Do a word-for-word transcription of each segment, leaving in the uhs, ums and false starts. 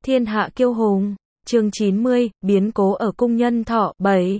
Thiên hạ kiêu hùng, chương chín mươi, biến cố ở cung nhân thọ bảy.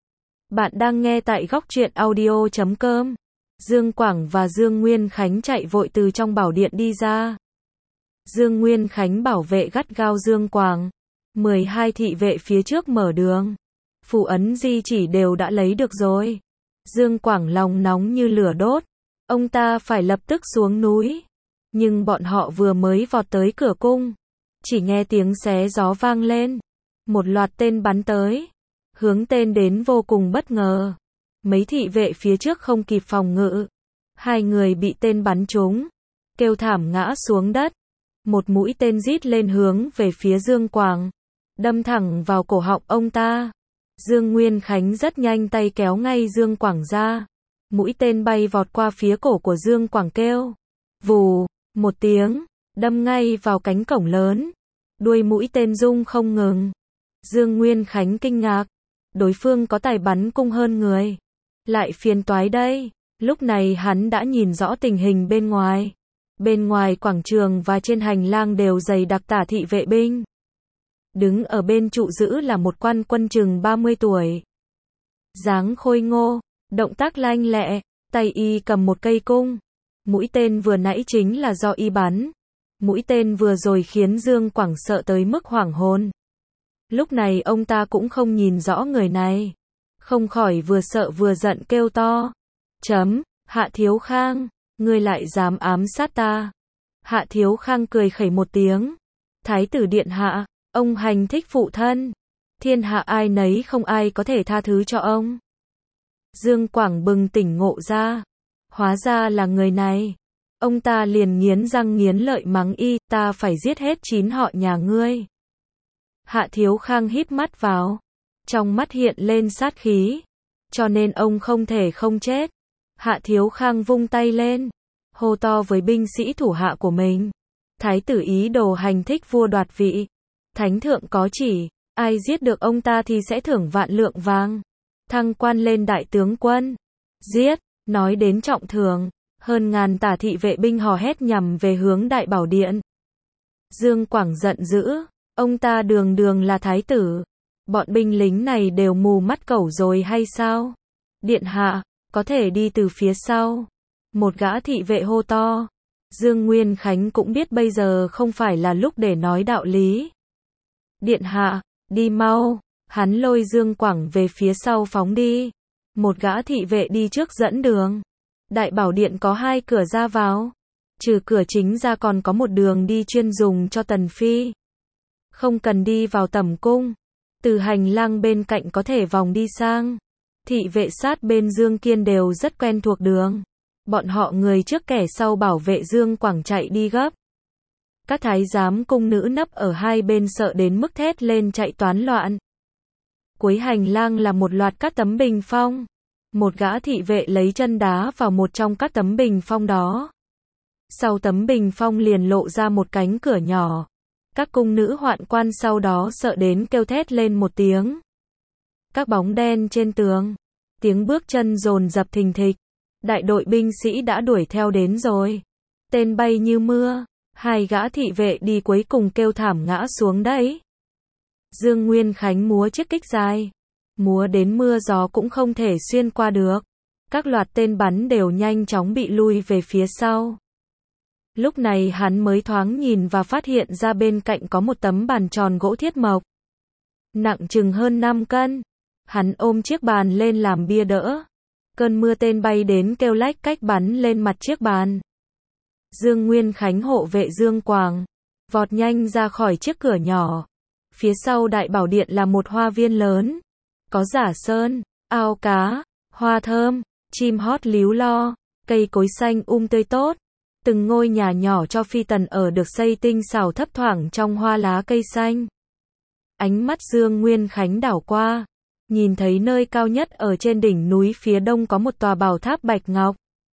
Bạn đang nghe tại góc truyện audio chấm com. Dương Quảng và Dương Nguyên Khánh chạy vội từ trong bảo điện đi ra. Dương Nguyên Khánh bảo vệ gắt gao Dương Quảng. mười hai thị vệ phía trước mở đường. Phù ấn di chỉ đều đã lấy được rồi. Dương Quảng lòng nóng như lửa đốt. Ông ta phải lập tức xuống núi. Nhưng bọn họ vừa mới vọt tới cửa cung. Chỉ nghe tiếng xé gió vang lên. Một loạt tên bắn tới. Hướng tên đến vô cùng bất ngờ. Mấy thị vệ phía trước không kịp phòng ngự. Hai người bị tên bắn trúng. Kêu thảm ngã xuống đất. Một mũi tên rít lên hướng về phía Dương Quảng. Đâm thẳng vào cổ họng ông ta. Dương Nguyên Khánh rất nhanh tay kéo ngay Dương Quảng ra. Mũi tên bay vọt qua phía cổ của Dương Quảng kêu. Vù, một tiếng, đâm ngay vào cánh cổng lớn. Đuôi mũi tên rung không ngừng. Dương Nguyên Khánh kinh ngạc. Đối phương có tài bắn cung hơn người. Lại phiền toái đây. Lúc này hắn đã nhìn rõ tình hình bên ngoài. Bên ngoài quảng trường và trên hành lang đều dày đặc tả thị vệ binh. Đứng ở bên trụ giữ là một quan quân chừng ba mươi tuổi. Dáng khôi ngô, động tác lanh lẹ, tay y cầm một cây cung. Mũi tên vừa nãy chính là do y bắn. Mũi tên vừa rồi khiến Dương Quảng sợ tới mức hoảng hồn. Lúc này ông ta cũng không nhìn rõ người này. Không khỏi vừa sợ vừa giận kêu to. Chấm, Hạ Thiếu Khang, ngươi lại dám ám sát ta. Hạ Thiếu Khang cười khẩy một tiếng. Thái tử điện hạ, ông hành thích phụ thân. Thiên hạ ai nấy không ai có thể tha thứ cho ông. Dương Quảng bừng tỉnh ngộ ra. Hóa ra là người này. Ông ta liền nghiến răng nghiến lợi mắng y, ta phải giết hết chín họ nhà ngươi. Hạ Thiếu Khang híp mắt vào. Trong mắt hiện lên sát khí. Cho nên ông không thể không chết. Hạ Thiếu Khang vung tay lên. Hô to với binh sĩ thủ hạ của mình. Thái tử ý đồ hành thích vua đoạt vị. Thánh thượng có chỉ, ai giết được ông ta thì sẽ thưởng vạn lượng vàng. Thăng quan lên đại tướng quân. Giết, nói đến trọng thưởng. Hơn ngàn tả thị vệ binh hò hét nhằm về hướng đại bảo điện. Dương Quảng giận dữ. Ông ta đường đường là thái tử. Bọn binh lính này đều mù mắt cẩu rồi hay sao? Điện hạ, có thể đi từ phía sau. Một gã thị vệ hô to. Dương Nguyên Khánh cũng biết bây giờ không phải là lúc để nói đạo lý. Điện hạ, đi mau. Hắn lôi Dương Quảng về phía sau phóng đi. Một gã thị vệ đi trước dẫn đường. Đại bảo điện có hai cửa ra vào. Trừ cửa chính ra còn có một đường đi chuyên dùng cho tần phi. Không cần đi vào tẩm cung. Từ hành lang bên cạnh có thể vòng đi sang. Thị vệ sát bên Dương Kiên đều rất quen thuộc đường. Bọn họ người trước kẻ sau bảo vệ Dương Quảng chạy đi gấp. Các thái giám cung nữ nấp ở hai bên sợ đến mức thét lên chạy toán loạn. Cuối hành lang là một loạt các tấm bình phong. Một gã thị vệ lấy chân đá vào một trong các tấm bình phong đó. Sau tấm bình phong liền lộ ra một cánh cửa nhỏ. Các cung nữ hoạn quan sau đó sợ đến kêu thét lên một tiếng. Các bóng đen trên tường. Tiếng bước chân dồn dập thình thịch. Đại đội binh sĩ đã đuổi theo đến rồi. Tên bay như mưa. Hai gã thị vệ đi cuối cùng kêu thảm ngã xuống đấy. Dương Nguyên Khánh múa chiếc kích dài. Múa đến mưa gió cũng không thể xuyên qua được. Các loạt tên bắn đều nhanh chóng bị lui về phía sau. Lúc này hắn mới thoáng nhìn và phát hiện ra bên cạnh có một tấm bàn tròn gỗ thiết mộc. Nặng chừng hơn năm cân. Hắn ôm chiếc bàn lên làm bia đỡ. Cơn mưa tên bay đến kêu lách cách bắn lên mặt chiếc bàn. Dương Nguyên Khánh hộ vệ Dương Quảng. Vọt nhanh ra khỏi chiếc cửa nhỏ. Phía sau đại bảo điện là một hoa viên lớn. Có giả sơn, ao cá, hoa thơm, chim hót líu lo, cây cối xanh um tươi tốt. Từng ngôi nhà nhỏ cho phi tần ở được xây tinh xảo thấp thoảng trong hoa lá cây xanh. Ánh mắt Dương Nguyên Khánh đảo qua. Nhìn thấy nơi cao nhất ở trên đỉnh núi phía đông có một tòa bảo tháp bạch ngọc.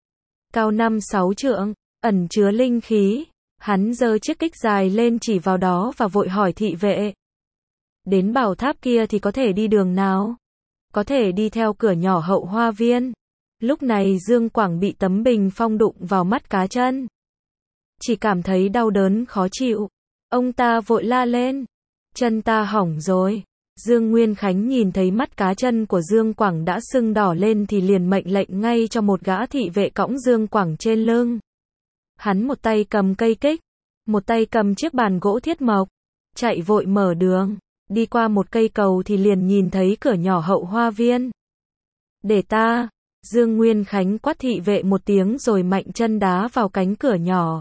Cao năm sáu trượng, ẩn chứa linh khí. Hắn giơ chiếc kích dài lên chỉ vào đó và vội hỏi thị vệ. Đến bảo tháp kia thì có thể đi đường nào? Có thể đi theo cửa nhỏ hậu hoa viên. Lúc này Dương Quảng bị tấm bình phong đụng vào mắt cá chân. Chỉ cảm thấy đau đớn khó chịu. Ông ta vội la lên. Chân ta hỏng rồi. Dương Nguyên Khánh nhìn thấy mắt cá chân của Dương Quảng đã sưng đỏ lên thì liền mệnh lệnh ngay cho một gã thị vệ cõng Dương Quảng trên lưng. Hắn một tay cầm cây kích, một tay cầm chiếc bàn gỗ thiết mộc, chạy vội mở đường, đi qua một cây cầu thì liền nhìn thấy cửa nhỏ hậu hoa viên. Để ta, Dương Nguyên Khánh quát thị vệ một tiếng rồi mạnh chân đá vào cánh cửa nhỏ.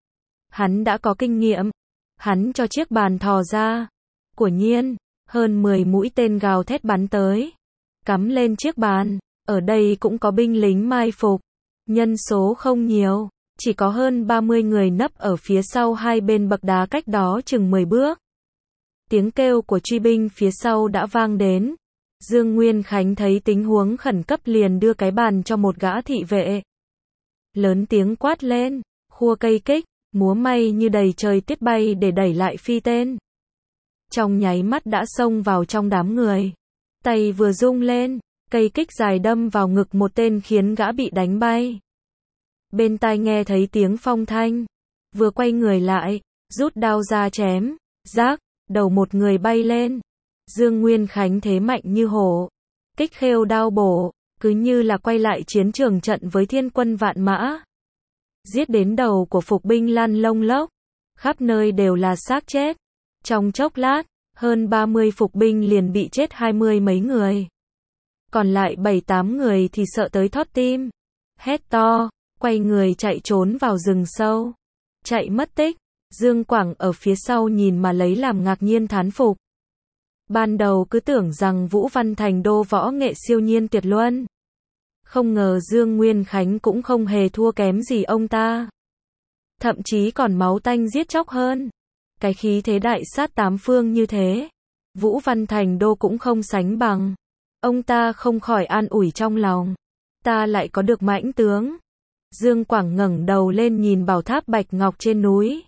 Hắn đã có kinh nghiệm, hắn cho chiếc bàn thò ra. Quả nhiên, hơn mười mũi tên gào thét bắn tới, cắm lên chiếc bàn. Ở đây cũng có binh lính mai phục, nhân số không nhiều, chỉ có hơn ba mươi người nấp ở phía sau hai bên bậc đá cách đó chừng mười bước. Tiếng kêu của truy binh phía sau đã vang đến. Dương Nguyên Khánh thấy tình huống khẩn cấp liền đưa cái bàn cho một gã thị vệ. Lớn tiếng quát lên, khua cây kích, múa may như đầy trời tiết bay để đẩy lại phi tên. Trong nháy mắt đã xông vào trong đám người. Tay vừa rung lên, cây kích dài đâm vào ngực một tên khiến gã bị đánh bay. Bên tai nghe thấy tiếng phong thanh. Vừa quay người lại, rút đao ra chém. Rác, đầu một người bay lên. Dương Nguyên Khánh thế mạnh như hổ. Kích khêu đao bổ, cứ như là quay lại chiến trường trận với thiên quân vạn mã. Giết đến đầu của phục binh lăn lông lốc. Khắp nơi đều là xác chết. Trong chốc lát, hơn ba mươi phục binh liền bị chết hai mươi mấy người. Còn lại bảy tám người thì sợ tới thót tim. Hét to, quay người chạy trốn vào rừng sâu. Chạy mất tích. Dương Quảng ở phía sau nhìn mà lấy làm ngạc nhiên thán phục. Ban đầu cứ tưởng rằng Vũ Văn Thành đô võ nghệ siêu nhiên tuyệt luân. Không ngờ Dương Nguyên Khánh cũng không hề thua kém gì ông ta. Thậm chí còn máu tanh giết chóc hơn. Cái khí thế đại sát tám phương như thế, Vũ Văn Thành đô cũng không sánh bằng. Ông ta không khỏi an ủi trong lòng. Ta lại có được mãnh tướng. Dương Quảng ngẩng đầu lên nhìn bảo tháp bạch ngọc trên núi.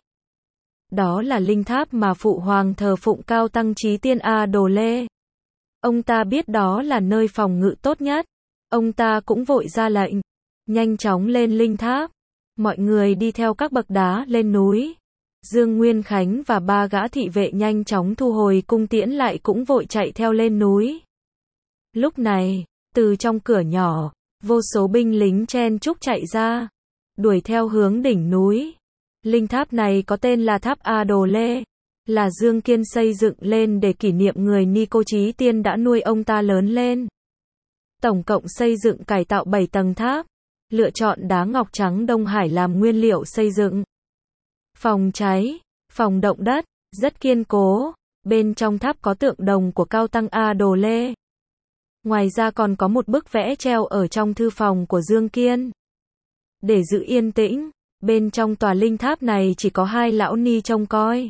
Đó là linh tháp mà Phụ Hoàng thờ phụng Cao Tăng Chí Tiên A Đồ Lê. Ông ta biết đó là nơi phòng ngự tốt nhất. Ông ta cũng vội ra lệnh. Nhanh chóng lên linh tháp. Mọi người đi theo các bậc đá lên núi. Dương Nguyên Khánh và ba gã thị vệ nhanh chóng thu hồi cung tiễn lại cũng vội chạy theo lên núi. Lúc này, từ trong cửa nhỏ, vô số binh lính chen chúc chạy ra, đuổi theo hướng đỉnh núi. Linh tháp này có tên là tháp A Đồ Lê, là Dương Kiên xây dựng lên để kỷ niệm người Ni Cô Chí Tiên đã nuôi ông ta lớn lên. Tổng cộng xây dựng cải tạo bảy tầng tháp, lựa chọn đá ngọc trắng Đông Hải làm nguyên liệu xây dựng. Phòng cháy, phòng động đất, rất kiên cố. Bên trong tháp có tượng đồng của Cao Tăng A Đồ Lê. Ngoài ra còn có một bức vẽ treo ở trong thư phòng của Dương Kiên. Để giữ yên tĩnh, bên trong tòa linh tháp này chỉ có hai lão ni trông coi.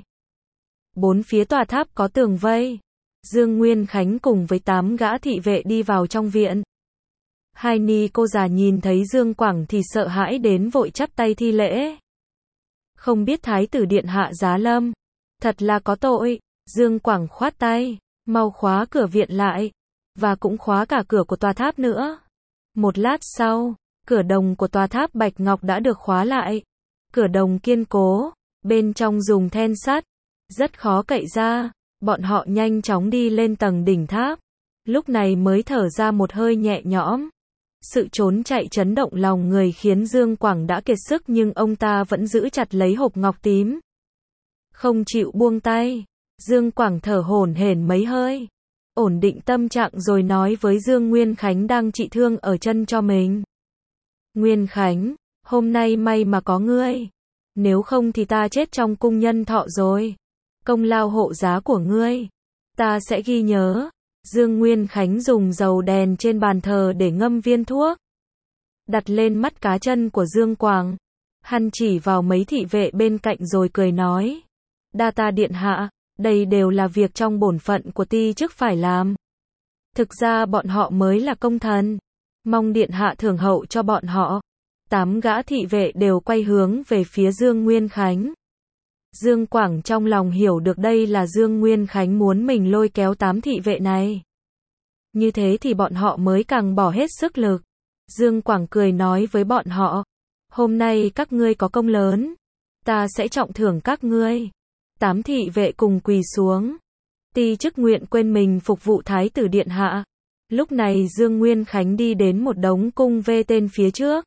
Bốn phía tòa tháp có tường vây. Dương Nguyên Khánh cùng với tám gã thị vệ đi vào trong viện. Hai ni cô già nhìn thấy Dương Quảng thì sợ hãi đến vội chắp tay thi lễ. Không biết Thái tử điện hạ giá lâm. Thật là có tội. Dương Quảng khoát tay. Mau khóa cửa viện lại. Và cũng khóa cả cửa của tòa tháp nữa. Một lát sau, cửa đồng của tòa tháp Bạch Ngọc đã được khóa lại. Cửa đồng kiên cố. Bên trong dùng then sắt. Rất khó cậy ra. Bọn họ nhanh chóng đi lên tầng đỉnh tháp. Lúc này mới thở ra một hơi nhẹ nhõm. Sự trốn chạy chấn động lòng người khiến Dương Quảng đã kiệt sức nhưng ông ta vẫn giữ chặt lấy hộp ngọc tím. Không chịu buông tay. Dương Quảng thở hổn hển mấy hơi. Ổn định tâm trạng rồi nói với Dương Nguyên Khánh đang trị thương ở chân cho mình. Nguyên Khánh, hôm nay may mà có ngươi. Nếu không thì ta chết trong cung nhân thọ rồi. Công lao hộ giá của ngươi, ta sẽ ghi nhớ. Dương Nguyên Khánh dùng dầu đèn trên bàn thờ để ngâm viên thuốc. Đặt lên mắt cá chân của Dương Quảng. Hắn chỉ vào mấy thị vệ bên cạnh rồi cười nói. Đa ta điện hạ, đây đều là việc trong bổn phận của ti chức phải làm. Thực ra bọn họ mới là công thần. Mong điện hạ thưởng hậu cho bọn họ. Tám gã thị vệ đều quay hướng về phía Dương Nguyên Khánh. Dương Quảng trong lòng hiểu được đây là Dương Nguyên Khánh muốn mình lôi kéo tám thị vệ này. Như thế thì bọn họ mới càng bỏ hết sức lực. Dương Quảng cười nói với bọn họ. Hôm nay các ngươi có công lớn. Ta sẽ trọng thưởng các ngươi. Tám thị vệ cùng quỳ xuống. Ti chức nguyện quên mình phục vụ Thái tử điện hạ. Lúc này Dương Nguyên Khánh đi đến một đống cung vê tên phía trước.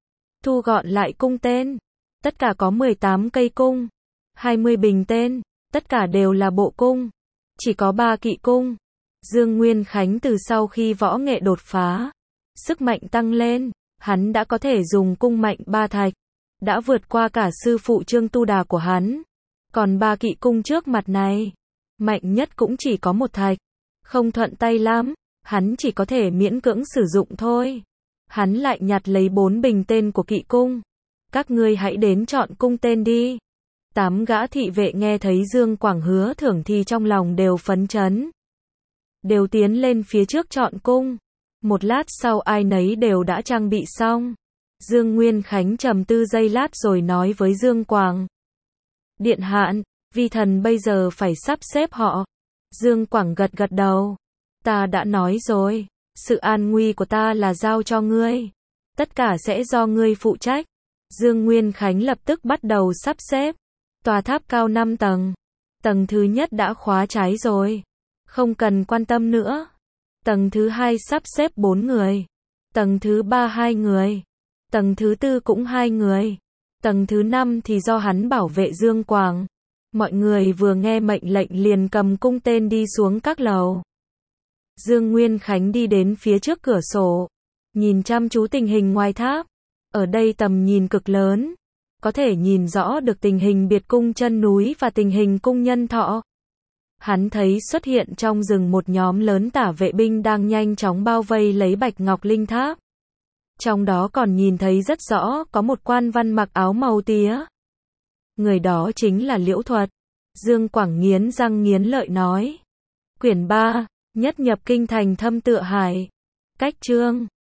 Thu gọn lại cung tên. Tất cả có mười tám cây cung. hai mươi bình tên. Tất cả đều là bộ cung. Chỉ có ba kỵ cung. Dương Nguyên Khánh từ sau khi võ nghệ đột phá, sức mạnh tăng lên, hắn đã có thể dùng cung mạnh ba thạch. Đã vượt qua cả sư phụ Trương Tu Đà của hắn. Còn ba kỵ cung trước mặt này, mạnh nhất cũng chỉ có một thạch. Không thuận tay lắm, hắn chỉ có thể miễn cưỡng sử dụng thôi. Hắn lại nhặt lấy bốn bình tên của kỵ cung. Các ngươi hãy đến chọn cung tên đi. Tám gã thị vệ nghe thấy Dương Quảng hứa thưởng thì trong lòng đều phấn chấn. Đều tiến lên phía trước chọn cung. Một lát sau ai nấy đều đã trang bị xong. Dương Nguyên Khánh trầm tư giây lát rồi nói với Dương Quảng. Điện hạ, vi thần bây giờ phải sắp xếp họ. Dương Quảng gật gật đầu. Ta đã nói rồi, sự an nguy của ta là giao cho ngươi. Tất cả sẽ do ngươi phụ trách. Dương Nguyên Khánh lập tức bắt đầu sắp xếp. Tòa tháp cao năm tầng. Tầng thứ nhất đã khóa trái rồi. Không cần quan tâm nữa. Tầng thứ hai sắp xếp bốn người. Tầng thứ ba hai người. Tầng thứ tư cũng hai người. Tầng thứ năm thì do hắn bảo vệ Dương Quảng. Mọi người vừa nghe mệnh lệnh liền cầm cung tên đi xuống các lầu. Dương Nguyên Khánh đi đến phía trước cửa sổ. Nhìn chăm chú tình hình ngoài tháp. Ở đây tầm nhìn cực lớn. Có thể nhìn rõ được tình hình biệt cung chân núi và tình hình cung Nhân Thọ. Hắn thấy xuất hiện trong rừng một nhóm lớn tả vệ binh đang nhanh chóng bao vây lấy Bạch Ngọc Linh Tháp. Trong đó còn nhìn thấy rất rõ có một quan văn mặc áo màu tía. Người đó chính là Liễu Thuật. Dương Quảng nghiến răng nghiến lợi nói. Quyển ba, Nhất nhập kinh thành thâm tựa hải. Cách chương